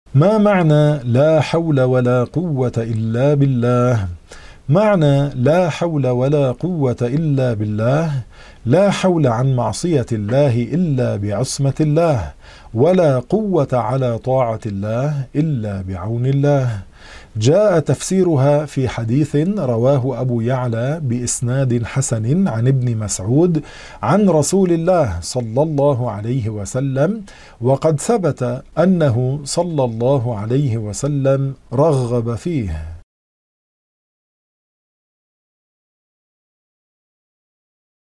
ما معنى لا حول ولا قوة إلا بالله؟ معنى لا حول ولا قوة إلا بالله: لا حول عن معصية الله إلا بعصمة الله، ولا قوة على طاعة الله إلا بعون الله. جاء تفسيرها في حديث رواه أبو يعلى بإسناد حسن عن ابن مسعود عن رسول الله صلى الله عليه وسلم، وقد ثبت أنه صلى الله عليه وسلم رغب فيه.